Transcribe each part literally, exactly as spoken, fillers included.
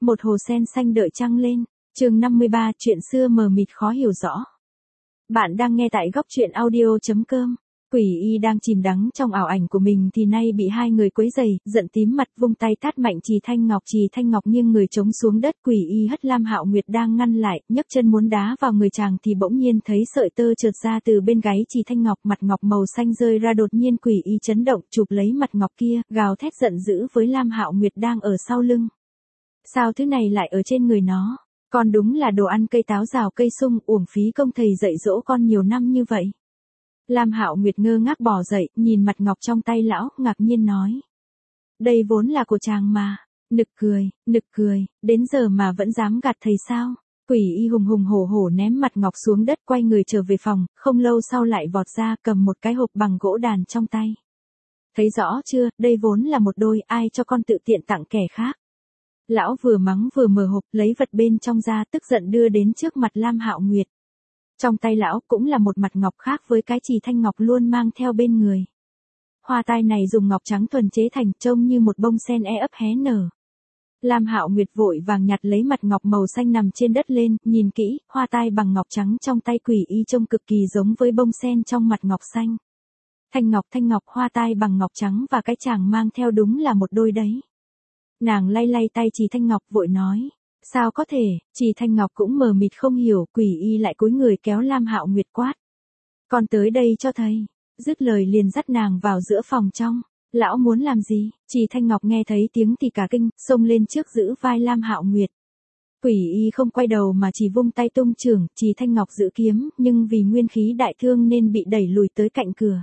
Một hồ sen xanh đợi trăng lên. Chương năm mươi ba, chuyện xưa mờ mịt khó hiểu rõ. Bạn đang nghe tại góc truyện audio chấm com. Quỷ y đang chìm đắm trong ảo ảnh của mình thì nay bị hai người quấy rầy, giận tím mặt vung tay tát mạnh Trì Thanh Ngọc. Trì Thanh Ngọc nghiêng người chống xuống đất. Quỷ y hất Lam Hạo Nguyệt đang ngăn lại, nhấc chân muốn đá vào người chàng thì bỗng nhiên thấy sợi tơ trượt ra từ bên gáy Trì Thanh Ngọc, mặt ngọc màu xanh rơi ra. Đột nhiên quỷ y chấn động, chụp lấy mặt ngọc kia, gào thét giận dữ với Lam Hạo Nguyệt đang ở sau lưng. Sao thứ này lại ở trên người nó? Con đúng là đồ ăn cây táo rào cây sung, uổng phí công thầy dạy dỗ con nhiều năm như vậy. Lam Hạo Nguyệt ngơ ngác bò dậy, nhìn mặt ngọc trong tay lão, ngạc nhiên nói. Đây vốn là của chàng mà. Nực cười, nực cười, đến giờ mà vẫn dám gạt thầy sao? Quỷ y hùng hùng hổ hổ ném mặt ngọc xuống đất, quay người trở về phòng, không lâu sau lại vọt ra, cầm một cái hộp bằng gỗ đàn trong tay. Thấy rõ chưa, đây vốn là một đôi, ai cho con tự tiện tặng kẻ khác. Lão vừa mắng vừa mở hộp, lấy vật bên trong ra, tức giận đưa đến trước mặt Lam Hạo Nguyệt. Trong tay lão cũng là một mặt ngọc khác với cái Trì Thanh Ngọc luôn mang theo bên người. Hoa tai này dùng ngọc trắng thuần chế thành, trông như một bông sen e ấp hé nở. Lam Hạo Nguyệt vội vàng nhặt lấy mặt ngọc màu xanh nằm trên đất lên, nhìn kỹ, hoa tai bằng ngọc trắng trong tay quỷ y trông cực kỳ giống với bông sen trong mặt ngọc xanh. Thanh ngọc thanh ngọc, hoa tai bằng ngọc trắng và cái chàng mang theo đúng là một đôi đấy. Nàng lay lay tay Trì Thanh Ngọc vội nói. Sao có thể? Trì Thanh Ngọc cũng mờ mịt không hiểu, quỷ y lại cúi người kéo Lam Hạo Nguyệt quát. Con tới đây cho thầy. Dứt lời liền dắt nàng vào giữa phòng trong. Lão muốn làm gì? Trì Thanh Ngọc nghe thấy tiếng thì cả kinh, xông lên trước giữ vai Lam Hạo Nguyệt. Quỷ y không quay đầu mà chỉ vung tay tung chưởng, Trì Thanh Ngọc giữ kiếm, nhưng vì nguyên khí đại thương nên bị đẩy lùi tới cạnh cửa.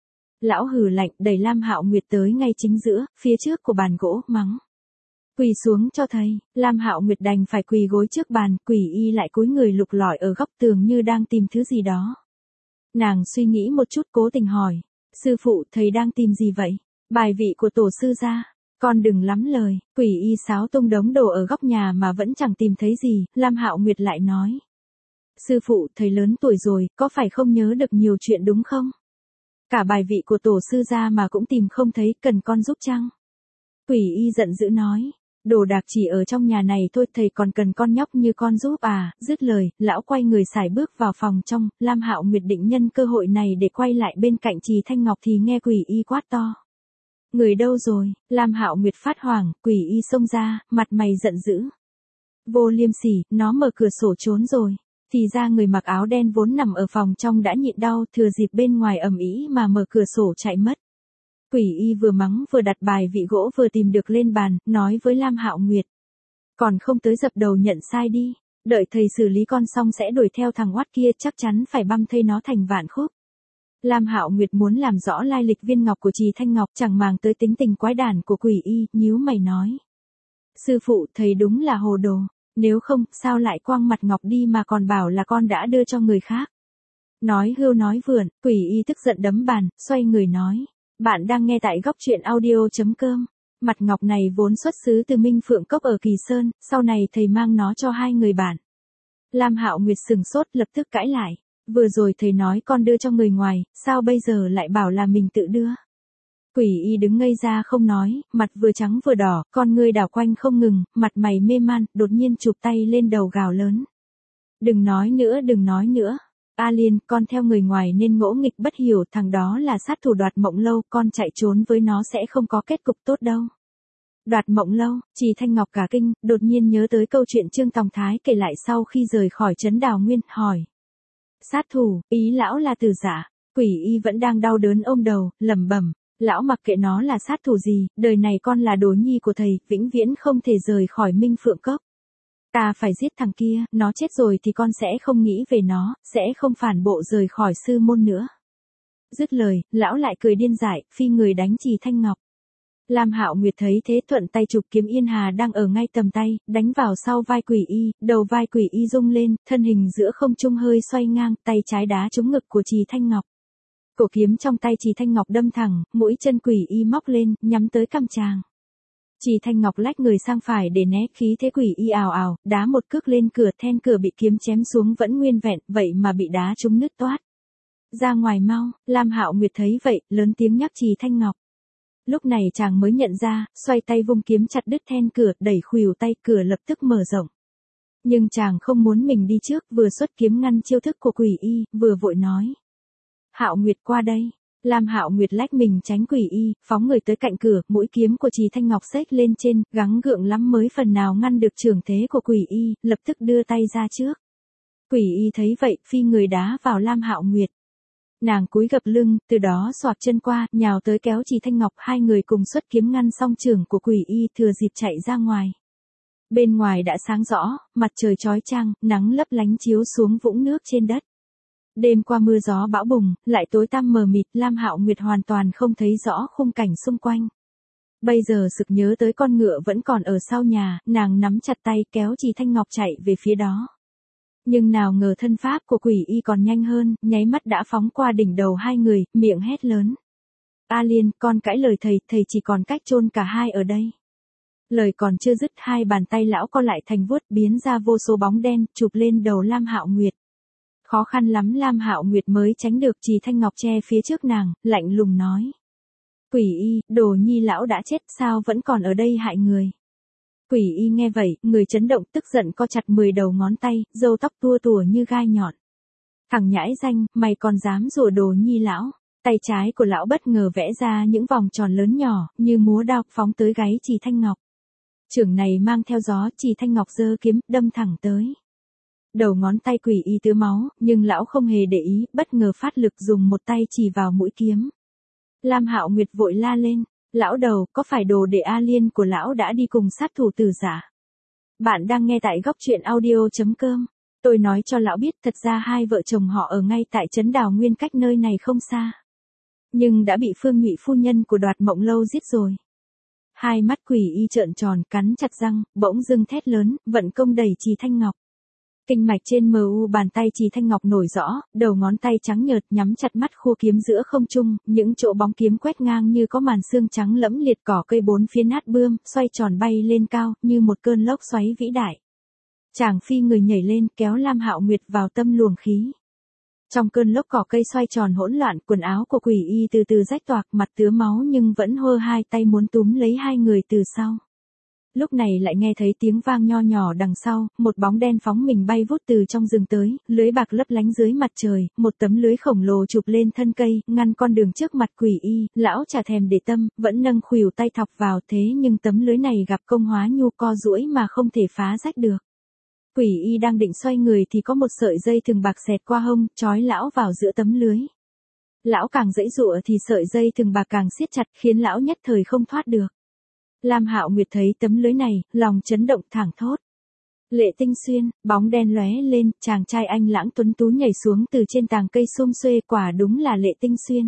Lão hừ lạnh đẩy Lam Hạo Nguyệt tới ngay chính giữa, phía trước của bàn gỗ, mắng. Quỳ xuống cho thầy. Lam Hạo Nguyệt đành phải quỳ gối trước bàn, quỷ y lại cúi người lục lọi ở góc tường như đang tìm thứ gì đó. Nàng suy nghĩ một chút cố tình hỏi. Sư phụ, thầy đang tìm gì vậy? Bài vị của tổ sư gia. Con đừng lắm lời. Quỷ y xáo tung đống đồ ở góc nhà mà vẫn chẳng tìm thấy gì. Lam Hạo Nguyệt lại nói. Sư phụ, thầy lớn tuổi rồi, có phải không nhớ được nhiều chuyện đúng không? Cả bài vị của tổ sư gia mà cũng tìm không thấy, cần con giúp chăng? Quỷ y giận dữ nói. Đồ đạc chỉ ở trong nhà này thôi, thầy còn cần con nhóc như con giúp à? Dứt lời, lão quay người sải bước vào phòng trong. Lam Hạo Nguyệt định nhân cơ hội này để quay lại bên cạnh Trì Thanh Ngọc thì nghe quỷ y quát to. Người đâu rồi? Lam Hạo Nguyệt phát hoảng, quỷ y xông ra, mặt mày giận dữ. Vô liêm sỉ, nó mở cửa sổ trốn rồi. Thì ra người mặc áo đen vốn nằm ở phòng trong đã nhịn đau, thừa dịp bên ngoài ầm ĩ mà mở cửa sổ chạy mất. Quỷ y vừa mắng vừa đặt bài vị gỗ vừa tìm được lên bàn, nói với Lam Hạo Nguyệt. Còn không tới dập đầu nhận sai đi, đợi thầy xử lý con xong sẽ đuổi theo thằng oát kia, chắc chắn phải băm thây nó thành vạn khúc. Lam Hạo Nguyệt muốn làm rõ lai lịch viên ngọc của Trì Thanh Ngọc, chẳng màng tới tính tình quái đản của quỷ y, nhíu mày nói. Sư phụ, thầy đúng là hồ đồ, nếu không, sao lại quăng mặt ngọc đi mà còn bảo là con đã đưa cho người khác. Nói hưu nói vượn, quỷ y tức giận đấm bàn, xoay người nói. Bạn đang nghe tại góc truyện audio chấm com. Mặt ngọc này vốn xuất xứ từ Minh Phượng Cốc ở Kỳ Sơn, sau này thầy mang nó cho hai người bạn. Lam Hạo Nguyệt sừng sốt lập tức cãi lại. Vừa rồi thầy nói con đưa cho người ngoài, sao bây giờ lại bảo là mình tự đưa? Quỷ y đứng ngây ra không nói, mặt vừa trắng vừa đỏ, con ngươi đảo quanh không ngừng, mặt mày mê man, đột nhiên chụp tay lên đầu gào lớn. Đừng nói nữa, đừng nói nữa. A Liên, con theo người ngoài nên ngỗ nghịch bất hiểu, thằng đó là sát thủ Đoạt Mộng Lâu, con chạy trốn với nó sẽ không có kết cục tốt đâu. Đoạt Mộng Lâu, Trì Thanh Ngọc cả kinh, đột nhiên nhớ tới câu chuyện Trương Tòng Thái kể lại sau khi rời khỏi trấn Đào Nguyên, hỏi. Sát thủ, ý lão là Từ Giả. Quỷ y vẫn đang đau đớn ôm đầu, lẩm bẩm, lão mặc kệ nó là sát thủ gì, đời này con là đồ nhi của thầy, vĩnh viễn không thể rời khỏi Minh Phượng Cốc. Ta phải giết thằng kia, nó chết rồi thì con sẽ không nghĩ về nó, sẽ không phản bộ rời khỏi sư môn nữa. Dứt lời, lão lại cười điên dại, phi người đánh Trì Thanh Ngọc. Lam Hạo Nguyệt thấy thế thuận tay chụp kiếm Yên Hà đang ở ngay tầm tay, đánh vào sau vai quỷ y, đầu vai quỷ y rung lên, thân hình giữa không trung hơi xoay ngang, tay trái đá trúng ngực của Trì Thanh Ngọc. Cổ kiếm trong tay Trì Thanh Ngọc đâm thẳng, mũi chân quỷ y móc lên, nhắm tới cằm chàng. Trì Thanh Ngọc lách người sang phải để né khí thế quỷ y ào ào, đá một cước lên cửa, then cửa bị kiếm chém xuống vẫn nguyên vẹn, vậy mà bị đá trúng nứt toát. Ra ngoài mau, Lam Hạo Nguyệt thấy vậy, lớn tiếng nhắc Trì Thanh Ngọc. Lúc này chàng mới nhận ra, xoay tay vung kiếm chặt đứt then cửa, đẩy khuỷu tay, cửa lập tức mở rộng. Nhưng chàng không muốn mình đi trước, vừa xuất kiếm ngăn chiêu thức của Quỷ Y, vừa vội nói. Hạo Nguyệt qua đây. Lam Hạo Nguyệt lách mình tránh Quỷ Y, phóng người tới cạnh cửa, mũi kiếm của Trì Thanh Ngọc xếch lên trên, gắng gượng lắm mới phần nào ngăn được trường thế của Quỷ Y, lập tức đưa tay ra trước. Quỷ Y thấy vậy, phi người đá vào Lam Hạo Nguyệt. Nàng cúi gập lưng, từ đó xoạc chân qua, nhào tới kéo Trì Thanh Ngọc, hai người cùng xuất kiếm ngăn xong trường của Quỷ Y, thừa dịp chạy ra ngoài. Bên ngoài đã sáng rõ, mặt trời chói chang, nắng lấp lánh chiếu xuống vũng nước trên đất. Đêm qua mưa gió bão bùng, lại tối tăm mờ mịt, Lam Hạo Nguyệt hoàn toàn không thấy rõ khung cảnh xung quanh. Bây giờ sực nhớ tới con ngựa vẫn còn ở sau nhà, nàng nắm chặt tay kéo Trì Thanh Ngọc chạy về phía đó. Nhưng nào ngờ thân pháp của Quỷ Y còn nhanh hơn, nháy mắt đã phóng qua đỉnh đầu hai người, miệng hét lớn. A Liên, con cãi lời thầy, thầy chỉ còn cách chôn cả hai ở đây. Lời còn chưa dứt, hai bàn tay lão co lại thành vuốt, biến ra vô số bóng đen, chụp lên đầu Lam Hạo Nguyệt. Khó khăn lắm Lam Hạo Nguyệt mới tránh được. Trì Thanh Ngọc che phía trước nàng, lạnh lùng nói. Quỷ Y, Đồ Nhi lão đã chết, sao vẫn còn ở đây hại người. Quỷ Y nghe vậy, người chấn động, tức giận co chặt mười đầu ngón tay, râu tóc tua tủa như gai nhọn. Thằng nhãi danh, mày còn dám rủa Đồ Nhi lão. Tay trái của lão bất ngờ vẽ ra những vòng tròn lớn nhỏ, như múa đao, phóng tới gáy Trì Thanh Ngọc. Chưởng này mang theo gió, Trì Thanh Ngọc giơ kiếm, đâm thẳng tới. Đầu ngón tay Quỷ Y tứa máu, nhưng lão không hề để ý, bất ngờ phát lực dùng một tay chỉ vào mũi kiếm. Lam Hạo Nguyệt vội la lên, lão đầu, có phải đồ đệ A Liên của lão đã đi cùng sát thủ Tử Giả? Bạn đang nghe tại góc truyện audio.com. Tôi nói cho lão biết, thật ra hai vợ chồng họ ở ngay tại trấn Đào Nguyên, cách nơi này không xa. Nhưng đã bị Phương Nhụy phu nhân của Đoạt Mộng Lâu giết rồi. Hai mắt Quỷ Y trợn tròn, cắn chặt răng, bỗng dưng thét lớn, vận công đẩy Trì Thanh Ngọc. Kinh mạch trên mờ u bàn tay Trì Thanh Ngọc nổi rõ, đầu ngón tay trắng nhợt nhắm chặt mắt khua kiếm giữa không trung, những chỗ bóng kiếm quét ngang như có màn xương trắng lẫm liệt, cỏ cây bốn phía nát bươm, xoay tròn bay lên cao, như một cơn lốc xoáy vĩ đại. Chàng phi người nhảy lên, kéo Lam Hạo Nguyệt vào tâm luồng khí. Trong cơn lốc cỏ cây xoay tròn hỗn loạn, quần áo của Quỷ Y từ từ rách toạc, mặt tứa máu nhưng vẫn hơ hai tay muốn túm lấy hai người từ sau. Lúc này lại nghe thấy tiếng vang nho nhỏ đằng sau, một bóng đen phóng mình bay vút từ trong rừng tới, lưới bạc lấp lánh dưới mặt trời, một tấm lưới khổng lồ chụp lên thân cây, ngăn con đường trước mặt Quỷ Y, lão chả thèm để tâm, vẫn nâng khuỷu tay thọc vào, thế nhưng tấm lưới này gặp công hóa nhu co duỗi mà không thể phá rách được. Quỷ Y đang định xoay người thì có một sợi dây thừng bạc xẹt qua hông, trói lão vào giữa tấm lưới. Lão càng giãy giụa thì sợi dây thừng bạc càng siết chặt, khiến lão nhất thời không thoát được. Lam Hạo Nguyệt thấy tấm lưới này, lòng chấn động, thảng thốt. Lệ Tinh Xuyên, bóng đen lóe lên, chàng trai anh lãng tuấn tú nhảy xuống từ trên tàng cây xum xuê, quả đúng là Lệ Tinh Xuyên.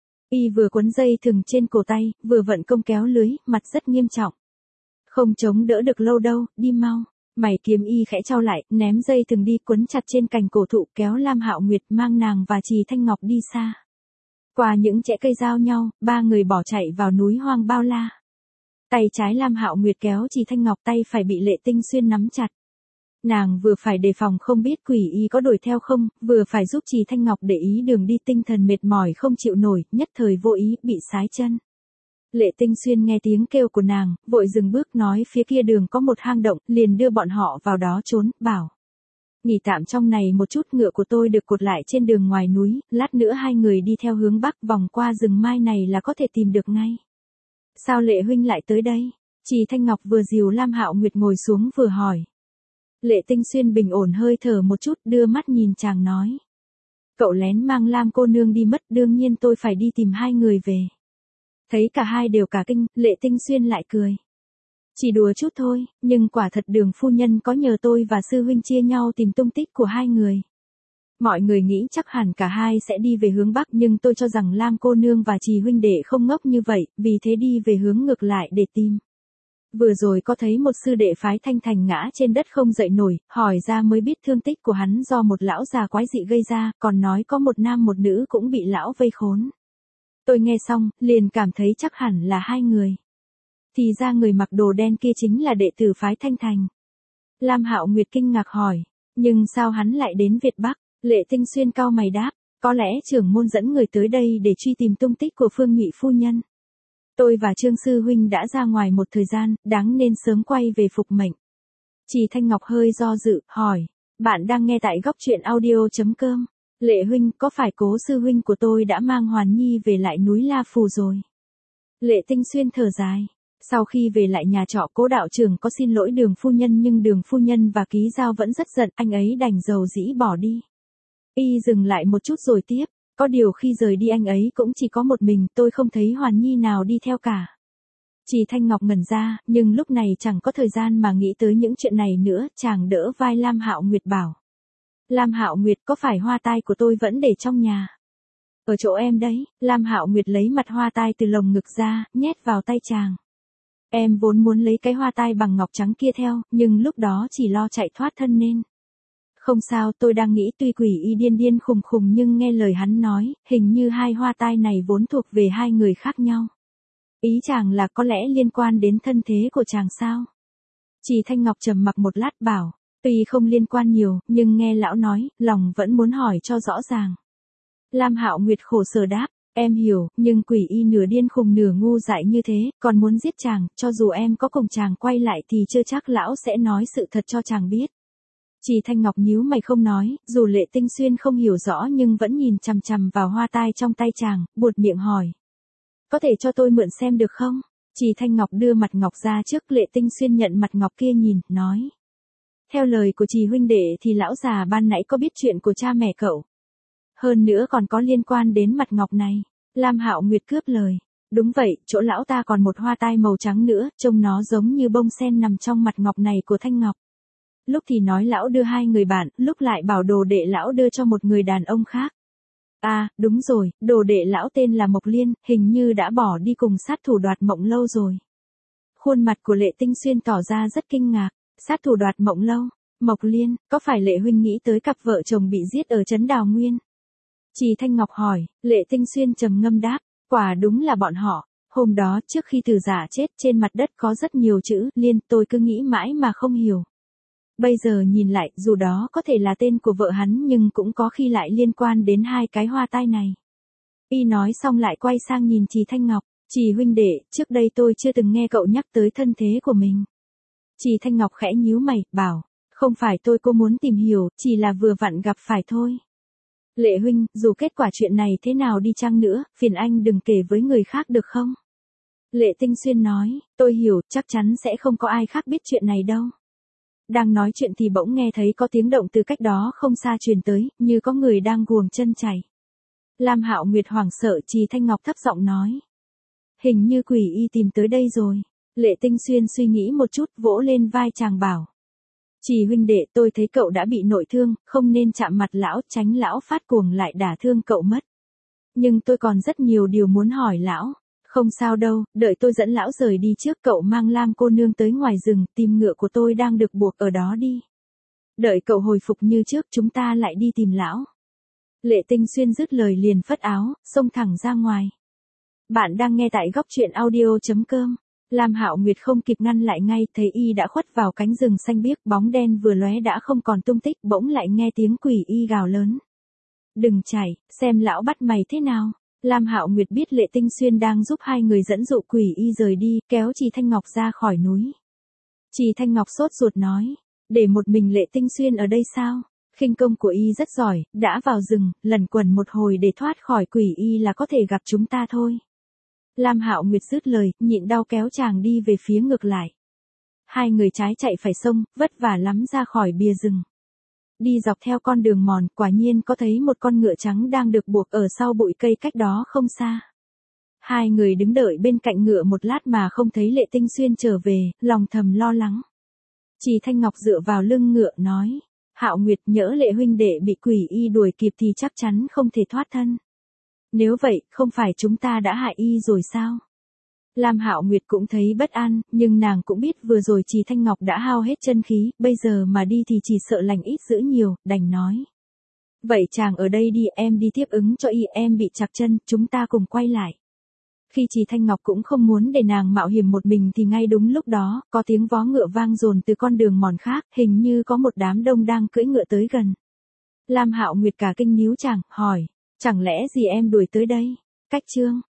Y vừa quấn dây thừng trên cổ tay, vừa vận công kéo lưới, mặt rất nghiêm trọng. Không chống đỡ được lâu đâu, đi mau. Mày kiếm Y khẽ trao lại, ném dây thừng đi, quấn chặt trên cành cổ thụ, kéo Lam Hạo Nguyệt mang nàng và Trì Thanh Ngọc đi xa. Qua những rễ cây giao nhau, ba người bỏ chạy vào núi hoang bao la. Tay trái Lam Hạo Nguyệt kéo Trì Thanh Ngọc, tay phải bị Lệ Tinh Xuyên nắm chặt. Nàng vừa phải đề phòng không biết Quỷ Y có đuổi theo không, vừa phải giúp Trì Thanh Ngọc để ý đường đi, tinh thần mệt mỏi không chịu nổi, nhất thời vô ý, bị sái chân. Lệ Tinh Xuyên nghe tiếng kêu của nàng, vội dừng bước, nói phía kia đường có một hang động, liền đưa bọn họ vào đó trốn, bảo. Nghỉ tạm trong này một chút, ngựa của tôi được cột lại trên đường ngoài núi, lát nữa hai người đi theo hướng bắc vòng qua rừng mai này là có thể tìm được ngay. Sao Lệ huynh lại tới đây? Trì Thanh Ngọc vừa dìu Lam Hạo Nguyệt ngồi xuống vừa hỏi. Lệ Tinh Xuyên bình ổn hơi thở một chút, đưa mắt nhìn chàng nói. Cậu lén mang Lam cô nương đi mất, đương nhiên tôi phải đi tìm hai người về. Thấy cả hai đều cả kinh, Lệ Tinh Xuyên lại cười. Chỉ đùa chút thôi, nhưng quả thật Đường phu nhân có nhờ tôi và sư huynh chia nhau tìm tung tích của hai người. Mọi người nghĩ chắc hẳn cả hai sẽ đi về hướng bắc, nhưng tôi cho rằng Lam cô nương và Trì huynh đệ không ngốc như vậy, vì thế đi về hướng ngược lại để tìm. Vừa rồi có thấy một sư đệ phái Thanh Thành ngã trên đất không dậy nổi, hỏi ra mới biết thương tích của hắn do một lão già quái dị gây ra, còn nói có một nam một nữ cũng bị lão vây khốn. Tôi nghe xong, liền cảm thấy chắc hẳn là hai người. Thì ra người mặc đồ đen kia chính là đệ tử phái Thanh Thành. Lam Hạo Nguyệt kinh ngạc hỏi, nhưng sao hắn lại đến Việt Bắc? Lệ Tinh Xuyên cau mày đáp, có lẽ trưởng môn dẫn người tới đây để truy tìm tung tích của Phương Nhụy phu nhân. Tôi và Trương Sư Huynh đã ra ngoài một thời gian, đáng nên sớm quay về phục mệnh. Trì Thanh Ngọc hơi do dự, hỏi. Bạn đang nghe tại góc truyện audio.com. Lệ Huynh, có phải Cố Sư Huynh của tôi đã mang Hoàn Nhi về lại núi La Phù rồi? Lệ Tinh Xuyên thở dài. Sau khi về lại nhà trọ, Cố đạo trưởng có xin lỗi Đường phu nhân, nhưng Đường phu nhân và Ký Giao vẫn rất giận, anh ấy đành dầu dĩ bỏ đi. Y dừng lại một chút rồi tiếp. Có điều khi rời đi anh ấy cũng chỉ có một mình, tôi không thấy Hoàn Nhi nào đi theo cả. Trì Thanh Ngọc ngẩn ra, nhưng lúc này chẳng có thời gian mà nghĩ tới những chuyện này nữa, chàng đỡ vai Lam Hạo Nguyệt bảo. Lam Hạo Nguyệt, có phải hoa tai của tôi vẫn để trong nhà? Ở chỗ em đấy. Lam Hạo Nguyệt lấy mặt hoa tai từ lồng ngực ra, nhét vào tay chàng. Em vốn muốn lấy cái hoa tai bằng ngọc trắng kia theo, nhưng lúc đó chỉ lo chạy thoát thân nên. Không sao, tôi đang nghĩ tuy quỷ y điên điên khùng khùng nhưng nghe lời hắn nói, hình như hai hoa tai này vốn thuộc về hai người khác nhau. Ý chàng là có lẽ liên quan đến thân thế của chàng sao? Trì Thanh Ngọc trầm mặc một lát bảo, tuy không liên quan nhiều, nhưng nghe lão nói, lòng vẫn muốn hỏi cho rõ ràng. Lam Hạo Nguyệt khổ sở đáp, em hiểu, nhưng quỷ y nửa điên khùng nửa ngu dại như thế, còn muốn giết chàng, cho dù em có cùng chàng quay lại thì chưa chắc lão sẽ nói sự thật cho chàng biết. Trì Thanh Ngọc nhíu mày không nói, dù Lệ Tinh Xuyên không hiểu rõ nhưng vẫn nhìn chằm chằm vào hoa tai trong tay chàng, buột miệng hỏi. Có thể cho tôi mượn xem được không? Trì Thanh Ngọc đưa mặt ngọc ra trước, Lệ Tinh Xuyên nhận mặt ngọc kia nhìn, nói. Theo lời của Trì huynh đệ thì lão già ban nãy có biết chuyện của cha mẹ cậu. Hơn nữa còn có liên quan đến mặt ngọc này. Lam Hạo Nguyệt cướp lời. Đúng vậy, chỗ lão ta còn một hoa tai màu trắng nữa, trông nó giống như bông sen nằm trong mặt ngọc này của Thanh Ngọc. Lúc thì nói lão đưa hai người bạn, lúc lại bảo đồ đệ lão đưa cho một người đàn ông khác. À, đúng rồi, đồ đệ lão tên là Mộc Liên, hình như đã bỏ đi cùng sát thủ Đoạt Mộng Lâu rồi. Khuôn mặt của Lệ Tinh Xuyên tỏ ra rất kinh ngạc. Sát thủ Đoạt Mộng Lâu, Mộc Liên, có phải Lệ huynh nghĩ tới cặp vợ chồng bị giết ở trấn Đào Nguyên? Trì Thanh Ngọc hỏi. Lệ Tinh Xuyên trầm ngâm đáp, quả đúng là bọn họ. Hôm đó trước khi Từ Giả chết, trên mặt đất có rất nhiều chữ Liên, tôi cứ nghĩ mãi mà không hiểu. Bây giờ nhìn lại, dù đó có thể là tên của vợ hắn nhưng cũng có khi lại liên quan đến hai cái hoa tai này. Y nói xong lại quay sang nhìn Trì Thanh Ngọc. Trì huynh đệ, trước đây tôi chưa từng nghe cậu nhắc tới thân thế của mình. Trì Thanh Ngọc khẽ nhíu mày, bảo, không phải tôi cô muốn tìm hiểu, chỉ là vừa vặn gặp phải thôi. Lệ huynh, dù kết quả chuyện này thế nào đi chăng nữa, phiền anh đừng kể với người khác được không? Lệ Tinh Xuyên nói, tôi hiểu, chắc chắn sẽ không có ai khác biết chuyện này đâu. Đang nói chuyện thì bỗng nghe thấy có tiếng động từ cách đó không xa truyền tới, như có người đang guồng chân chảy. Lam Hạo Nguyệt hoảng sợ, Trì Thanh Ngọc thấp giọng nói. Hình như quỷ y tìm tới đây rồi. Lệ Tinh Xuyên suy nghĩ một chút, vỗ lên vai chàng bảo. Trì huynh đệ, tôi thấy cậu đã bị nội thương, không nên chạm mặt lão, tránh lão phát cuồng lại đả thương cậu mất. Nhưng tôi còn rất nhiều điều muốn hỏi lão. Không sao đâu, đợi tôi dẫn lão rời đi trước, cậu mang Lam cô nương tới ngoài rừng, tìm ngựa của tôi đang được buộc ở đó đi. Đợi cậu hồi phục như trước, chúng ta lại đi tìm lão. Lệ Tinh Xuyên dứt lời liền phất áo, xông thẳng ra ngoài. Bạn đang nghe tại góc truyện audio.com. Lam Hạo Nguyệt không kịp ngăn lại ngay, thấy y đã khuất vào cánh rừng xanh biếc, bóng đen vừa lóe đã không còn tung tích, bỗng lại nghe tiếng quỷ y gào lớn. Đừng chạy, xem lão bắt mày thế nào. Lam Hạo Nguyệt biết Lệ Tinh Xuyên đang giúp hai người dẫn dụ quỷ y rời đi, kéo Trì Thanh Ngọc ra khỏi núi. Trì Thanh Ngọc sốt ruột nói, để một mình Lệ Tinh Xuyên ở đây sao? Khinh công của y rất giỏi, đã vào rừng, lẩn quẩn một hồi để thoát khỏi quỷ y là có thể gặp chúng ta thôi. Lam Hạo Nguyệt dứt lời, nhịn đau kéo chàng đi về phía ngược lại. Hai người trái chạy phải sông, vất vả lắm ra khỏi bìa rừng. Đi dọc theo con đường mòn, quả nhiên có thấy một con ngựa trắng đang được buộc ở sau bụi cây cách đó không xa. Hai người đứng đợi bên cạnh ngựa một lát mà không thấy Lệ Tinh Xuyên trở về, lòng thầm lo lắng. Trì Thanh Ngọc dựa vào lưng ngựa nói, Hạo Nguyệt, nhỡ Lệ huynh đệ bị quỷ y đuổi kịp thì chắc chắn không thể thoát thân. Nếu vậy, không phải chúng ta đã hại y rồi sao? Lam Hạo Nguyệt cũng thấy bất an, nhưng nàng cũng biết vừa rồi Trì Thanh Ngọc đã hao hết chân khí, bây giờ mà đi thì chỉ sợ lành ít dữ nhiều, đành nói. Vậy chàng ở đây đi, em đi tiếp ứng cho y, em bị chặt chân, chúng ta cùng quay lại. Khi Trì Thanh Ngọc cũng không muốn để nàng mạo hiểm một mình thì ngay đúng lúc đó, có tiếng vó ngựa vang dồn từ con đường mòn khác, hình như có một đám đông đang cưỡi ngựa tới gần. Lam Hạo Nguyệt cả kinh níu chàng, hỏi, chẳng lẽ gì em đuổi tới đây? Cách chương